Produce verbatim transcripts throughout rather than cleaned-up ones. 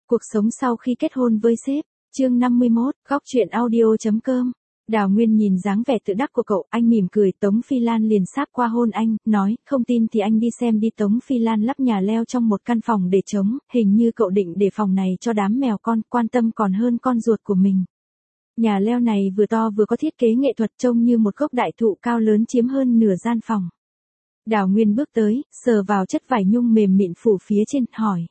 Cuộc sống sau khi kết hôn với sếp, chương năm mươi mốt, góc truyện audio.com. Đào Nguyên nhìn dáng vẻ tự đắc của cậu, anh mỉm cười. Tống Phi Lan liền sáp qua hôn anh, nói, không tin thì anh đi xem đi. Tống Phi Lan lắp nhà leo trong một căn phòng để trống, hình như cậu định để phòng này cho đám mèo con, quan tâm còn hơn con ruột của mình. Nhà leo này vừa to vừa có thiết kế nghệ thuật, trông như một gốc đại thụ cao lớn chiếm hơn nửa gian phòng. Đào Nguyên bước tới, sờ vào chất vải nhung mềm mịn phủ phía trên, hỏi.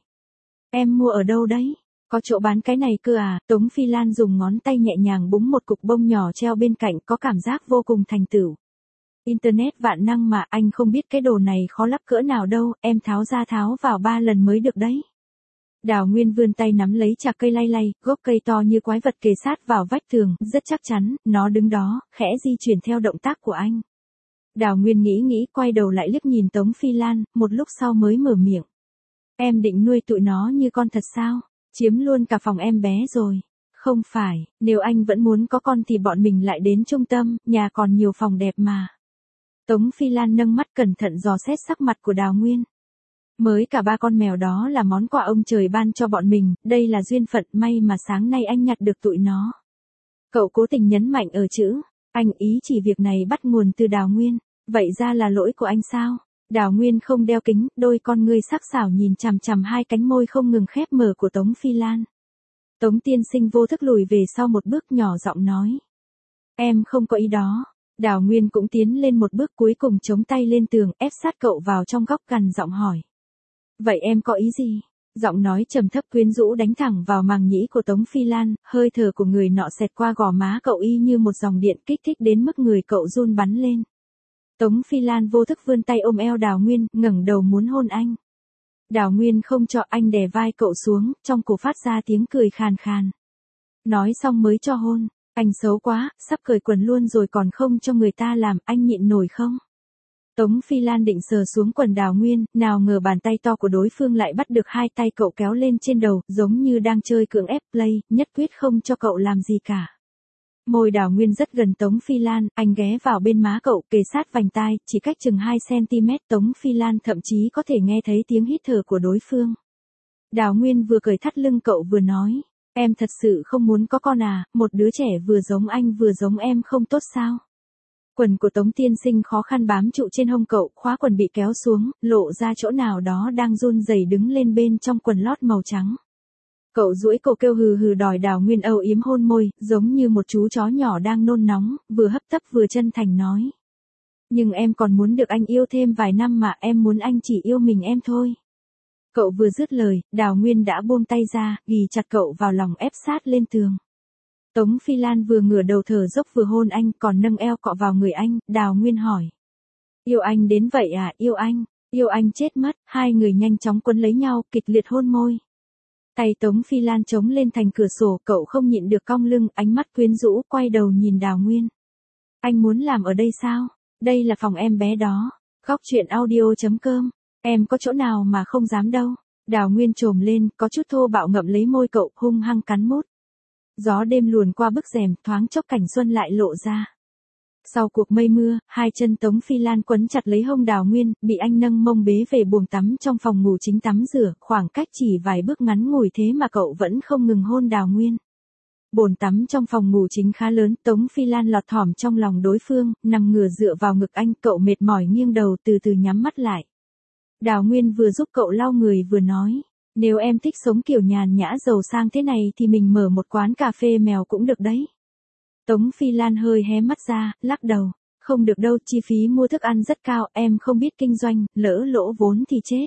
Em mua ở đâu đấy? Có chỗ bán cái này cơ à? Tống Phi Lan dùng ngón tay nhẹ nhàng búng một cục bông nhỏ treo bên cạnh, có cảm giác vô cùng thành tựu. Internet vạn năng mà, anh không biết cái đồ này khó lắp cỡ nào đâu, em tháo ra tháo vào ba lần mới được đấy. Đào Nguyên vươn tay nắm lấy chạc cây lay lay, gốc cây to như quái vật kề sát vào vách tường, rất chắc chắn, nó đứng đó, khẽ di chuyển theo động tác của anh. Đào Nguyên nghĩ nghĩ, quay đầu lại liếc nhìn Tống Phi Lan, một lúc sau mới mở miệng. Em định nuôi tụi nó như con thật sao? Chiếm luôn cả phòng em bé rồi. Không phải, nếu anh vẫn muốn có con thì bọn mình lại đến trung tâm, nhà còn nhiều phòng đẹp mà. Tống Phi Lan nâng mắt cẩn thận dò xét sắc mặt của Đào Nguyên. Mới cả ba con mèo đó là món quà ông trời ban cho bọn mình, đây là duyên phận, may mà sáng nay anh nhặt được tụi nó. Cậu cố tình nhấn mạnh ở chữ, anh ý chỉ việc này bắt nguồn từ Đào Nguyên, vậy ra là lỗi của anh sao? Đào Nguyên không đeo kính, đôi con ngươi sắc sảo nhìn chằm chằm hai cánh môi không ngừng khép mở của Tống Phi Lan. Tống tiên sinh vô thức lùi về sau một bước, nhỏ giọng nói. Em không có ý đó. Đào Nguyên cũng tiến lên một bước, cuối cùng chống tay lên tường, ép sát cậu vào trong góc, gằn giọng hỏi. Vậy em có ý gì? Giọng nói trầm thấp quyến rũ đánh thẳng vào màng nhĩ của Tống Phi Lan, hơi thở của người nọ xẹt qua gò má cậu y như một dòng điện, kích thích đến mức người cậu run bắn lên. Tống Phi Lan vô thức vươn tay ôm eo Đào Nguyên, ngẩng đầu muốn hôn anh. Đào Nguyên không cho, anh đè vai cậu xuống, trong cổ phát ra tiếng cười khàn khàn. Nói xong mới cho hôn, anh xấu quá, sắp cởi quần luôn rồi còn không cho người ta làm, anh nhịn nổi không? Tống Phi Lan định sờ xuống quần Đào Nguyên, nào ngờ bàn tay to của đối phương lại bắt được hai tay cậu kéo lên trên đầu, giống như đang chơi cưỡng ép play, nhất quyết không cho cậu làm gì cả. Môi Đào Nguyên rất gần Tống Phi Lan, anh ghé vào bên má cậu, kề sát vành tai, chỉ cách chừng hai xăng-ti-mét. Tống Phi Lan thậm chí có thể nghe thấy tiếng hít thở của đối phương. Đào Nguyên vừa cởi thắt lưng cậu vừa nói, em thật sự không muốn có con à, một đứa trẻ vừa giống anh vừa giống em không tốt sao? Quần của Tống tiên sinh khó khăn bám trụ trên hông cậu, khóa quần bị kéo xuống, lộ ra chỗ nào đó đang run rẩy đứng lên bên trong quần lót màu trắng. Cậu duỗi cổ kêu hừ hừ đòi Đào Nguyên âu yếm hôn môi, giống như một chú chó nhỏ đang nôn nóng, vừa hấp tấp vừa chân thành nói. Nhưng em còn muốn được anh yêu thêm vài năm mà, em muốn anh chỉ yêu mình em thôi. Cậu vừa dứt lời, Đào Nguyên đã buông tay ra, ghì chặt cậu vào lòng, ép sát lên tường. Tống Phi Lan vừa ngửa đầu thở dốc vừa hôn anh, còn nâng eo cọ vào người anh. Đào Nguyên hỏi. Yêu anh đến vậy à? Yêu anh, yêu anh chết mất. Hai người nhanh chóng quấn lấy nhau, kịch liệt hôn môi. Tay Tống Phi Lan chống lên thành cửa sổ, cậu không nhịn được cong lưng, ánh mắt quyến rũ, quay đầu nhìn Đào Nguyên. Anh muốn làm ở đây sao? Đây là phòng em bé đó. Góc truyện audio.com. Em có chỗ nào mà không dám đâu. Đào Nguyên trồm lên, có chút thô bạo ngậm lấy môi cậu, hung hăng cắn mút. Gió đêm luồn qua bức rèm, thoáng chốc cảnh xuân lại lộ ra. Sau cuộc mây mưa, hai chân Tống Phi Lan quấn chặt lấy hông Đào Nguyên, bị anh nâng mông bế về buồng tắm trong phòng ngủ chính tắm rửa, khoảng cách chỉ vài bước ngắn ngủi thế mà cậu vẫn không ngừng hôn Đào Nguyên. Bồn tắm trong phòng ngủ chính khá lớn, Tống Phi Lan lọt thỏm trong lòng đối phương, nằm ngửa dựa vào ngực anh, cậu mệt mỏi nghiêng đầu từ từ nhắm mắt lại. Đào Nguyên vừa giúp cậu lau người vừa nói, nếu em thích sống kiểu nhàn nhã giàu sang thế này thì mình mở một quán cà phê mèo cũng được đấy. Tống Phi Lan hơi hé mắt ra, lắc đầu, không được đâu, chi phí mua thức ăn rất cao, em không biết kinh doanh, lỡ lỗ vốn thì chết.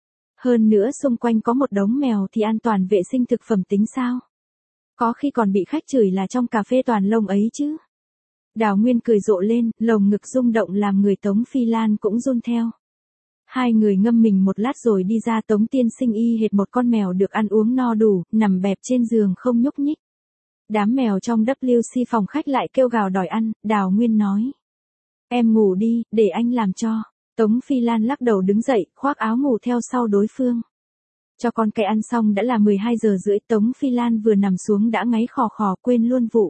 Hơn nữa xung quanh có một đống mèo thì an toàn vệ sinh thực phẩm tính sao? Có khi còn bị khách chửi là trong cà phê toàn lông ấy chứ. Đào Nguyên cười rộ lên, lồng ngực rung động làm người Tống Phi Lan cũng run theo. Hai người ngâm mình một lát rồi đi ra. Tống tiên sinh y hệt một con mèo được ăn uống no đủ, nằm bẹp trên giường không nhúc nhích. Đám mèo trong vê kép xê phòng khách lại kêu gào đòi ăn, Đào Nguyên nói. Em ngủ đi, để anh làm cho. Tống Phi Lan lắc đầu đứng dậy, khoác áo ngủ theo sau đối phương. Cho con cái ăn xong đã là mười hai giờ rưỡi, Tống Phi Lan vừa nằm xuống đã ngáy khò khò, quên luôn vụ.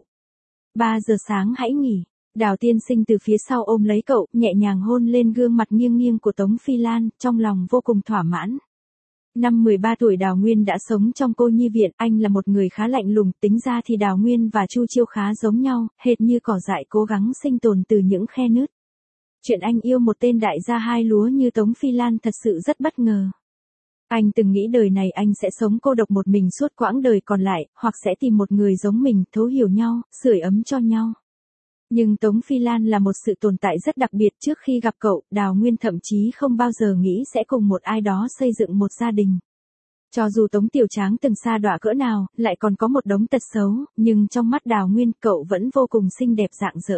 ba giờ sáng hãy nghỉ. Đào tiên sinh từ phía sau ôm lấy cậu, nhẹ nhàng hôn lên gương mặt nghiêng nghiêng của Tống Phi Lan, trong lòng vô cùng thỏa mãn. Năm mười ba tuổi Đào Nguyên đã sống trong cô nhi viện, anh là một người khá lạnh lùng, tính ra thì Đào Nguyên và Chu Chiêu khá giống nhau, hệt như cỏ dại cố gắng sinh tồn từ những khe nứt. Chuyện anh yêu một tên đại gia hai lúa như Tống Phi Lan thật sự rất bất ngờ. Anh từng nghĩ đời này anh sẽ sống cô độc một mình suốt quãng đời còn lại, hoặc sẽ tìm một người giống mình, thấu hiểu nhau, sưởi ấm cho nhau. Nhưng Tống Phi Lan là một sự tồn tại rất đặc biệt, trước khi gặp cậu, Đào Nguyên thậm chí không bao giờ nghĩ sẽ cùng một ai đó xây dựng một gia đình. Cho dù Tống Tiểu Tráng từng sa đọa cỡ nào, lại còn có một đống tật xấu, nhưng trong mắt Đào Nguyên cậu vẫn vô cùng xinh đẹp rạng rỡ.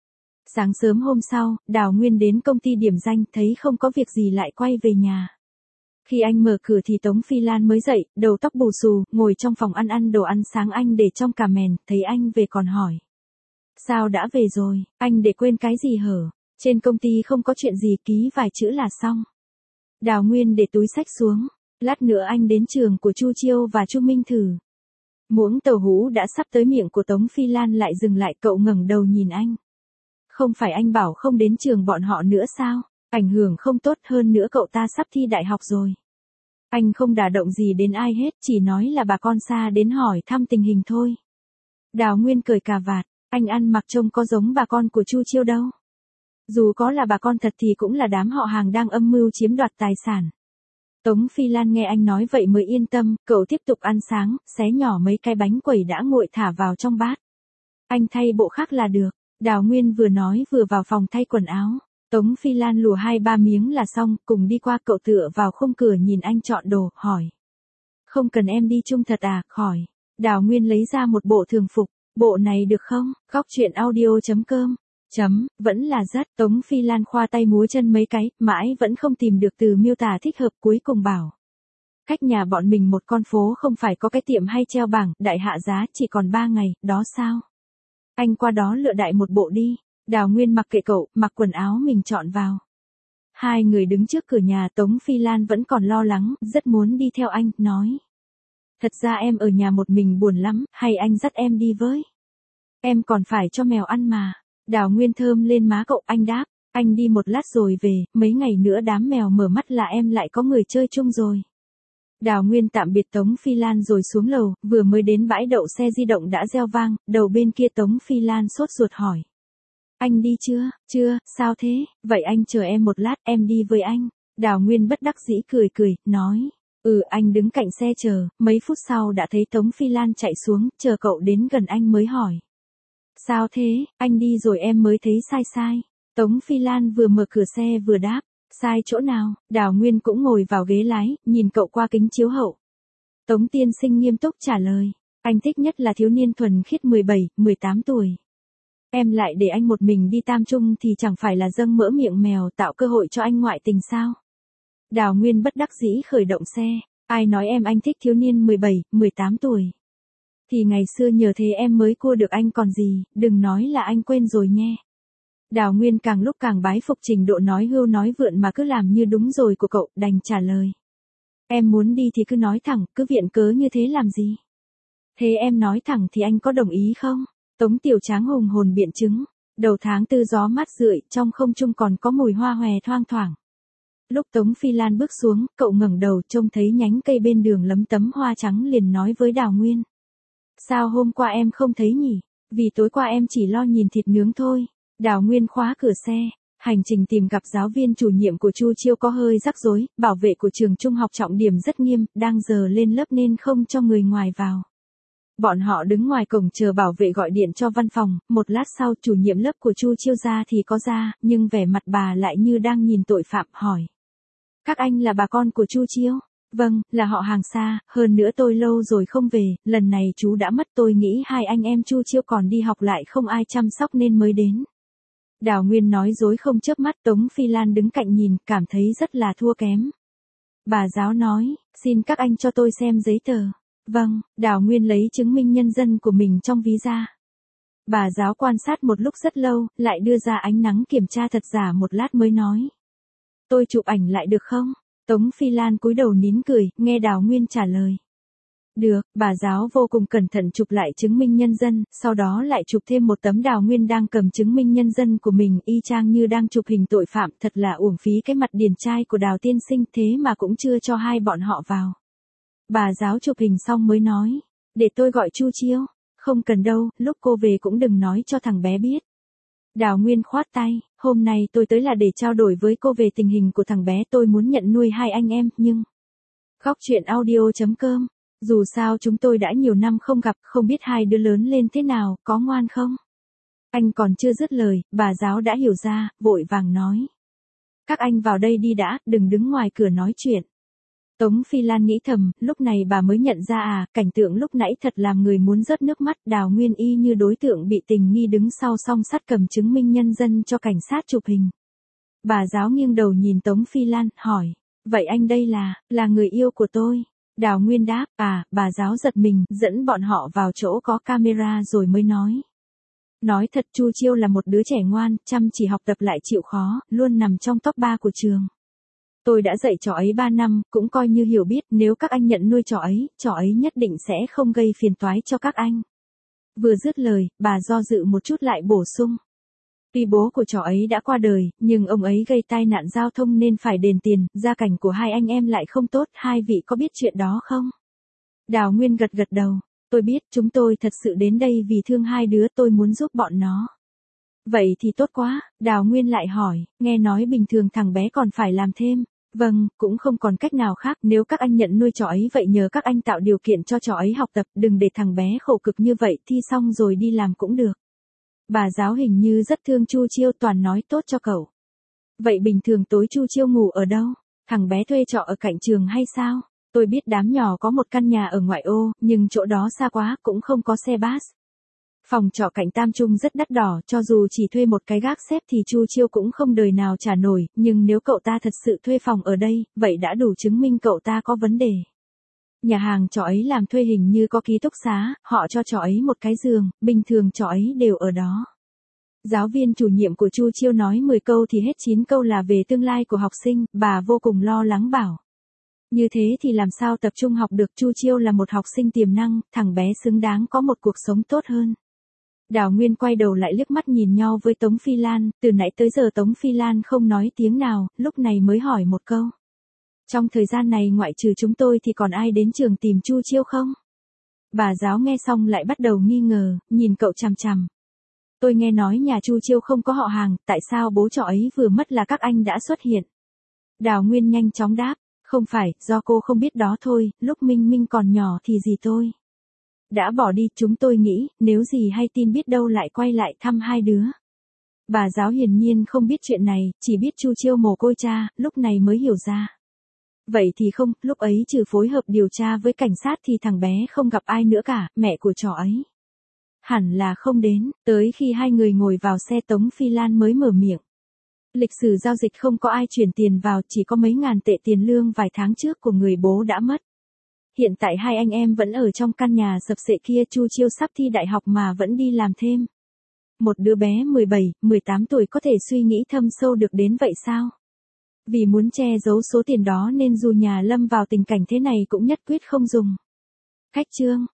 Sáng sớm hôm sau, Đào Nguyên đến công ty điểm danh, thấy không có việc gì lại quay về nhà. Khi anh mở cửa thì Tống Phi Lan mới dậy, đầu tóc bù xù, ngồi trong phòng ăn ăn đồ ăn sáng anh để trong cà mền, thấy anh về còn hỏi. Sao đã về rồi, anh để quên cái gì hở? Trên công ty không có chuyện gì, ký vài chữ là xong. Đào Nguyên để túi xách xuống, lát nữa anh đến trường của Chu Chiêu và Chu Minh thử. Muỗng tàu hũ đã sắp tới miệng của Tống Phi Lan lại dừng lại, cậu ngẩng đầu nhìn anh. Không phải anh bảo không đến trường bọn họ nữa sao? Ảnh hưởng không tốt, hơn nữa cậu ta sắp thi đại học rồi. Anh không đả động gì đến ai hết, chỉ nói là bà con xa đến hỏi thăm tình hình thôi. Đào Nguyên cởi cà vạt, anh ăn mặc trông có giống bà con của Chu Chiêu đâu. Dù có là bà con thật thì cũng là đám họ hàng đang âm mưu chiếm đoạt tài sản. Tống Phi Lan nghe anh nói vậy mới yên tâm, cậu tiếp tục ăn sáng, xé nhỏ mấy cái bánh quẩy đã nguội thả vào trong bát. Anh thay bộ khác là được. Đào Nguyên vừa nói vừa vào phòng thay quần áo. Tống Phi Lan lùa hai ba miếng là xong, cùng đi qua, cậu tựa vào khung cửa nhìn anh chọn đồ, hỏi. Không cần em đi chung thật à, khỏi. Đào Nguyên lấy ra một bộ thường phục, bộ này được không? Góc truyện audio chấm com. Chấm, vẫn là rất. Tống Phi Lan khoa tay múa chân mấy cái, mãi vẫn không tìm được từ miêu tả thích hợp, cuối cùng bảo. Cách nhà bọn mình một con phố không phải có cái tiệm hay treo bảng, đại hạ giá chỉ còn ba ngày, đó sao? Anh qua đó lựa đại một bộ đi. Đào Nguyên mặc kệ cậu, mặc quần áo mình chọn vào. Hai người đứng trước cửa nhà, Tống Phi Lan vẫn còn lo lắng, rất muốn đi theo anh, nói. Thật ra em ở nhà một mình buồn lắm, hay anh dắt em đi với? Em còn phải cho mèo ăn mà. Đào Nguyên thơm lên má cậu, anh đáp. Anh đi một lát rồi về, mấy ngày nữa đám mèo mở mắt là em lại có người chơi chung rồi. Đào Nguyên tạm biệt Tống Phi Lan rồi xuống lầu, vừa mới đến bãi đậu xe di động đã reo vang, đầu bên kia Tống Phi Lan sốt ruột hỏi. Anh đi chưa? Chưa, sao thế? Vậy anh chờ em một lát, em đi với anh. Đào Nguyên bất đắc dĩ cười cười, nói. Ừ, anh đứng cạnh xe chờ, mấy phút sau đã thấy Tống Phi Lan chạy xuống, chờ cậu đến gần anh mới hỏi. Sao thế, anh đi rồi em mới thấy sai sai. Tống Phi Lan vừa mở cửa xe vừa đáp. Sai chỗ nào? Đào Nguyên cũng ngồi vào ghế lái, nhìn cậu qua kính chiếu hậu. Tống tiên sinh nghiêm túc trả lời. Anh thích nhất là thiếu niên thuần khiết mười bảy, mười tám tuổi. Em lại để anh một mình đi tam trung thì chẳng phải là dâng mỡ miệng mèo, tạo cơ hội cho anh ngoại tình sao? Đào Nguyên bất đắc dĩ khởi động xe. Ai nói em anh thích thiếu niên mười bảy, mười tám tuổi? Thì ngày xưa nhờ thế em mới cua được anh còn gì, đừng nói là anh quên rồi nhé. Đào Nguyên càng lúc càng bái phục trình độ nói hưu nói vượn mà cứ làm như đúng rồi của cậu, đành trả lời. Em muốn đi thì cứ nói thẳng, cứ viện cớ như thế làm gì? Thế em nói thẳng thì anh có đồng ý không? Tống Tiểu Tráng hùng hồn biện chứng. Đầu tháng tư gió mát rượi, trong không trung còn có mùi hoa hòe thoang thoảng. Lúc Tống Phi Lan bước xuống, cậu ngẩng đầu trông thấy nhánh cây bên đường lấm tấm hoa trắng liền nói với Đào Nguyên. Sao hôm qua em không thấy nhỉ? Vì tối qua em chỉ lo nhìn thịt nướng thôi. Đào Nguyên khóa cửa xe. Hành trình tìm gặp giáo viên chủ nhiệm của Chu Chiêu có hơi rắc rối, bảo vệ của trường trung học trọng điểm rất nghiêm, đang giờ lên lớp nên không cho người ngoài vào. Bọn họ đứng ngoài cổng chờ bảo vệ gọi điện cho văn phòng, một lát sau chủ nhiệm lớp của Chu Chiêu ra thì có ra, nhưng vẻ mặt bà lại như đang nhìn tội phạm, hỏi. Các anh là bà con của Chu Chiêu? Vâng, là họ hàng xa, hơn nữa tôi lâu rồi không về, lần này chú đã mất, tôi nghĩ hai anh em Chu Chiêu còn đi học lại không ai chăm sóc nên mới đến. Đào Nguyên nói dối không chớp mắt, Tống Phi Lan đứng cạnh nhìn, cảm thấy rất là thua kém. Bà giáo nói, xin các anh cho tôi xem giấy tờ. Vâng, Đào Nguyên lấy chứng minh nhân dân của mình trong ví ra. Bà giáo quan sát một lúc rất lâu, lại đưa ra ánh nắng kiểm tra thật giả một lát mới nói. Tôi chụp ảnh lại được không? Tống Phi Lan cúi đầu nín cười, nghe Đào Nguyên trả lời. Được, bà giáo vô cùng cẩn thận chụp lại chứng minh nhân dân, sau đó lại chụp thêm một tấm Đào Nguyên đang cầm chứng minh nhân dân của mình y chang như đang chụp hình tội phạm, thật là uổng phí cái mặt điển trai của Đào tiên sinh thế mà cũng chưa cho hai bọn họ vào. Bà giáo chụp hình xong mới nói, để tôi gọi Chu Chiêu, không cần đâu, lúc cô về cũng đừng nói cho thằng bé biết. Đào Nguyên khoát tay, hôm nay tôi tới là để trao đổi với cô về tình hình của thằng bé, tôi muốn nhận nuôi hai anh em, nhưng... Góc truyện audio chấm com, dù sao chúng tôi đã nhiều năm không gặp, không biết hai đứa lớn lên thế nào, có ngoan không? Anh còn chưa dứt lời, bà giáo đã hiểu ra, vội vàng nói. Các anh vào đây đi đã, đừng đứng ngoài cửa nói chuyện. Tống Phi Lan nghĩ thầm, lúc này bà mới nhận ra à, cảnh tượng lúc nãy thật làm người muốn rớt nước mắt. Đào Nguyên y như đối tượng bị tình nghi đứng sau song sắt cầm chứng minh nhân dân cho cảnh sát chụp hình. Bà giáo nghiêng đầu nhìn Tống Phi Lan, hỏi, vậy anh đây là, là người yêu của tôi. Đào Nguyên đáp, à, bà giáo giật mình, dẫn bọn họ vào chỗ có camera rồi mới nói. Nói thật, Chu Chiêu là một đứa trẻ ngoan, chăm chỉ học tập lại chịu khó, luôn nằm trong top ba của trường. Tôi đã dạy trò ấy ba năm, cũng coi như hiểu biết, nếu các anh nhận nuôi trò ấy, trò ấy nhất định sẽ không gây phiền toái cho các anh. Vừa dứt lời, bà do dự một chút lại bổ sung. Tuy bố của trò ấy đã qua đời, nhưng ông ấy gây tai nạn giao thông nên phải đền tiền, gia cảnh của hai anh em lại không tốt, hai vị có biết chuyện đó không? Đào Nguyên gật gật đầu, tôi biết, chúng tôi thật sự đến đây vì thương hai đứa, tôi muốn giúp bọn nó. Vậy thì tốt quá, Đào Nguyên lại hỏi, nghe nói bình thường thằng bé còn phải làm thêm. Vâng, cũng không còn cách nào khác, nếu các anh nhận nuôi trò ấy vậy nhờ các anh tạo điều kiện cho trò ấy học tập, đừng để thằng bé khổ cực như vậy, thi xong rồi đi làm cũng được. Bà giáo hình như rất thương Chu Chiêu, toàn nói tốt cho cậu. Vậy bình thường tối Chu Chiêu ngủ ở đâu? Thằng bé thuê trọ ở cạnh trường hay sao? Tôi biết đám nhỏ có một căn nhà ở ngoại ô, nhưng chỗ đó xa quá, cũng không có xe bus. Phòng trọ cạnh Tam Trung rất đắt đỏ, cho dù chỉ thuê một cái gác xếp thì Chu Chiêu cũng không đời nào trả nổi, nhưng nếu cậu ta thật sự thuê phòng ở đây, vậy đã đủ chứng minh cậu ta có vấn đề. Nhà hàng trọ ấy làm thuê hình như có ký túc xá, họ cho trọ ấy một cái giường, bình thường trọ ấy đều ở đó. Giáo viên chủ nhiệm của Chu Chiêu nói mười câu thì hết chín câu là về tương lai của học sinh, bà vô cùng lo lắng bảo. Như thế thì làm sao tập trung học được, Chu Chiêu là một học sinh tiềm năng, thằng bé xứng đáng có một cuộc sống tốt hơn. Đào Nguyên quay đầu lại liếc mắt nhìn nhau với Tống Phi Lan, từ nãy tới giờ Tống Phi Lan không nói tiếng nào, lúc này mới hỏi một câu. Trong thời gian này ngoại trừ chúng tôi thì còn ai đến trường tìm Chu Chiêu không? Bà giáo nghe xong lại bắt đầu nghi ngờ, nhìn cậu chằm chằm. Tôi nghe nói nhà Chu Chiêu không có họ hàng, tại sao bố trọ ấy vừa mất là các anh đã xuất hiện? Đào Nguyên nhanh chóng đáp, không phải, do cô không biết đó thôi, lúc Minh Minh còn nhỏ thì gì tôi đã bỏ đi, chúng tôi nghĩ, nếu gì hay tin biết đâu lại quay lại thăm hai đứa. Bà giáo hiển nhiên không biết chuyện này, chỉ biết Chu Chiêu mồ côi cha, lúc này mới hiểu ra. Vậy thì không, lúc ấy trừ phối hợp điều tra với cảnh sát thì thằng bé không gặp ai nữa cả, mẹ của trò ấy hẳn là không đến, tới khi hai người ngồi vào xe Tống Phi Lan mới mở miệng. Lịch sử giao dịch không có ai chuyển tiền vào, chỉ có mấy ngàn tệ tiền lương vài tháng trước của người bố đã mất. Hiện tại hai anh em vẫn ở trong căn nhà sập xệ kia, Chu Chiêu sắp thi đại học mà vẫn đi làm thêm. Một đứa bé mười bảy, mười tám tuổi có thể suy nghĩ thâm sâu được đến vậy sao? Vì muốn che giấu số tiền đó nên dù nhà lâm vào tình cảnh thế này cũng nhất quyết không dùng. Khách trương,